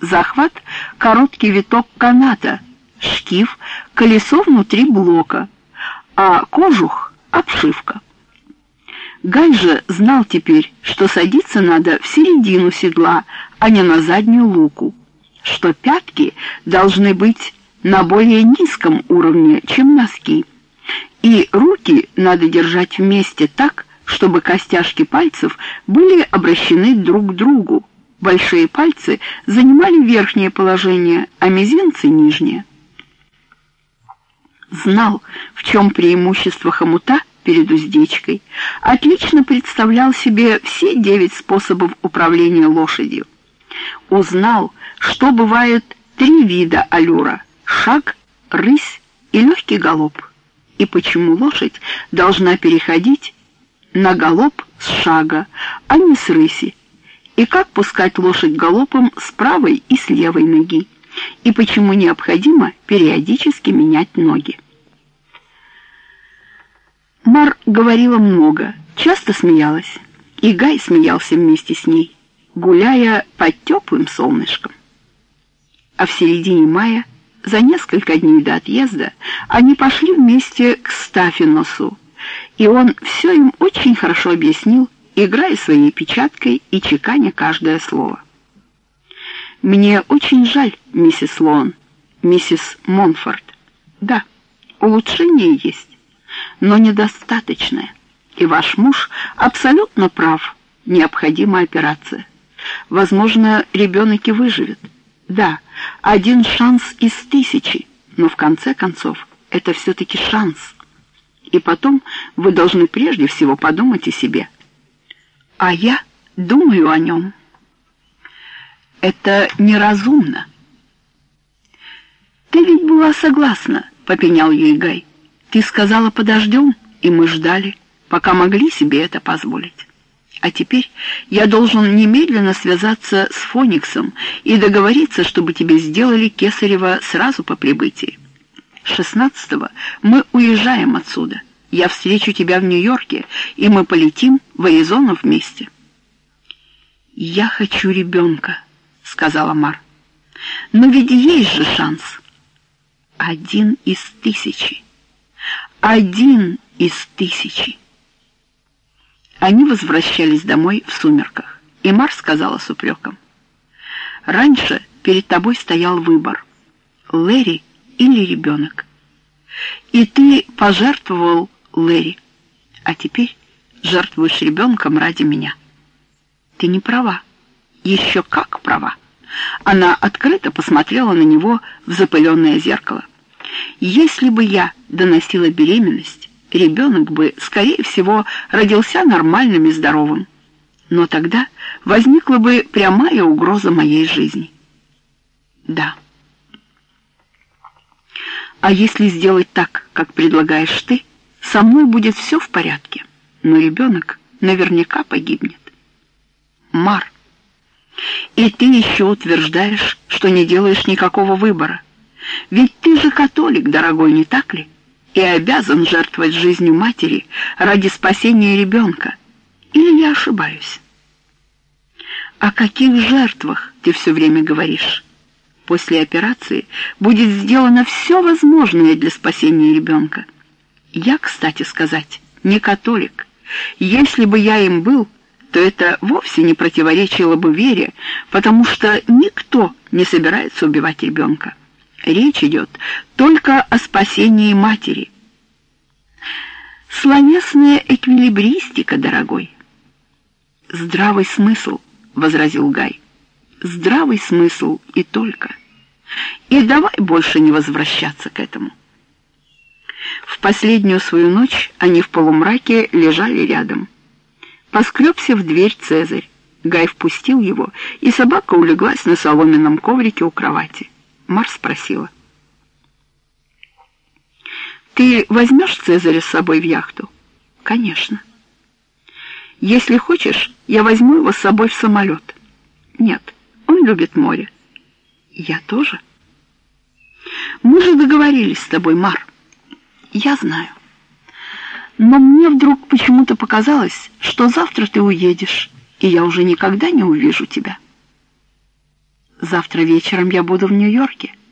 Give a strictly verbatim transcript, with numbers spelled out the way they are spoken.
захват — короткий виток каната, шкив — колесо внутри блока, а кожух — обшивка. Гай же знал теперь, что садиться надо в середину седла, а не на заднюю луку, что пятки должны быть на более низком уровне, чем носки, и руки надо держать вместе так, чтобы костяшки пальцев были обращены друг к другу. Большие пальцы занимали верхнее положение, а мизинцы — нижнее. Знал, в чем преимущество хомута перед уздечкой, отлично представлял себе все девять способов управления лошадью. Узнал, что бывает три вида аллюра — шаг, рысь и легкий галоп, и почему лошадь должна переходить на галоп с шага, а не с рыси, и как пускать лошадь галопом с правой и с левой ноги, и почему необходимо периодически менять ноги. Мар говорила много, часто смеялась, и Гай смеялся вместе с ней, гуляя под теплым солнышком. А в середине мая, за несколько дней до отъезда, они пошли вместе к Стафиносу, и он все им очень хорошо объяснил, играя своей печаткой и чеканя каждое слово. «Мне очень жаль, миссис Лоан, миссис Монфорд. Да, улучшение есть, но недостаточное, и ваш муж абсолютно прав, необходима операция. Возможно, ребенок и выживет. Да, один шанс из тысячи, но в конце концов это все-таки шанс. И потом вы должны прежде всего подумать о себе. А я думаю о нем. Это неразумно». «Ты ведь была согласна», — попенял ей Гай. «Ты сказала, подождем, и мы ждали, пока могли себе это позволить. А теперь я должен немедленно связаться с Фониксом и договориться, чтобы тебе сделали кесарево сразу по прибытии. шестнадцатого мы уезжаем отсюда. Я встречу тебя в Нью-Йорке, и мы полетим в Аризону вместе». «Я хочу ребенка», — сказала Мар. «Но ведь есть же шанс». «Один из тысячи. Один из тысячи». Они возвращались домой в сумерках, и Мар сказала с упреком: «Раньше перед тобой стоял выбор — Лэри или ребенок. И ты пожертвовал Лэри, а теперь жертвуешь ребенком ради меня. Ты не права, еще как права». Она открыто посмотрела на него в запыленное зеркало. «Если бы я доносила беременность, ребенок бы, скорее всего, родился нормальным и здоровым. Но тогда возникла бы прямая угроза моей жизни». «Да». «А если сделать так, как предлагаешь ты, со мной будет все в порядке, но ребенок наверняка погибнет». «Мар, и ты еще утверждаешь, что не делаешь никакого выбора. Ведь ты же католик, дорогой, не так ли? И обязан жертвовать жизнью матери ради спасения ребенка. Или я ошибаюсь?» «О каких жертвах ты все время говоришь? После операции будет сделано все возможное для спасения ребенка. Я, кстати сказать, не католик. Если бы я им был, то это вовсе не противоречило бы вере, потому что никто не собирается убивать ребенка. Речь идет только о спасении матери». «Словесная эквилибристика, дорогой». «Здравый смысл», — возразил Гай. «Здравый смысл и только. И давай больше не возвращаться к этому». В последнюю свою ночь они в полумраке лежали рядом. Поскребся в дверь Цезарь. Гай впустил его, и собака улеглась на соломенном коврике у кровати. Мар спросила: «Ты возьмешь Цезаря с собой в яхту?» «Конечно». «Если хочешь, я возьму его с собой в самолет». «Нет, он любит море». «Я тоже». «Мы же договорились с тобой, Мар». «Я знаю. Но мне вдруг почему-то показалось, что завтра ты уедешь, и я уже никогда не увижу тебя». Завтра вечером я буду в Нью-Йорке.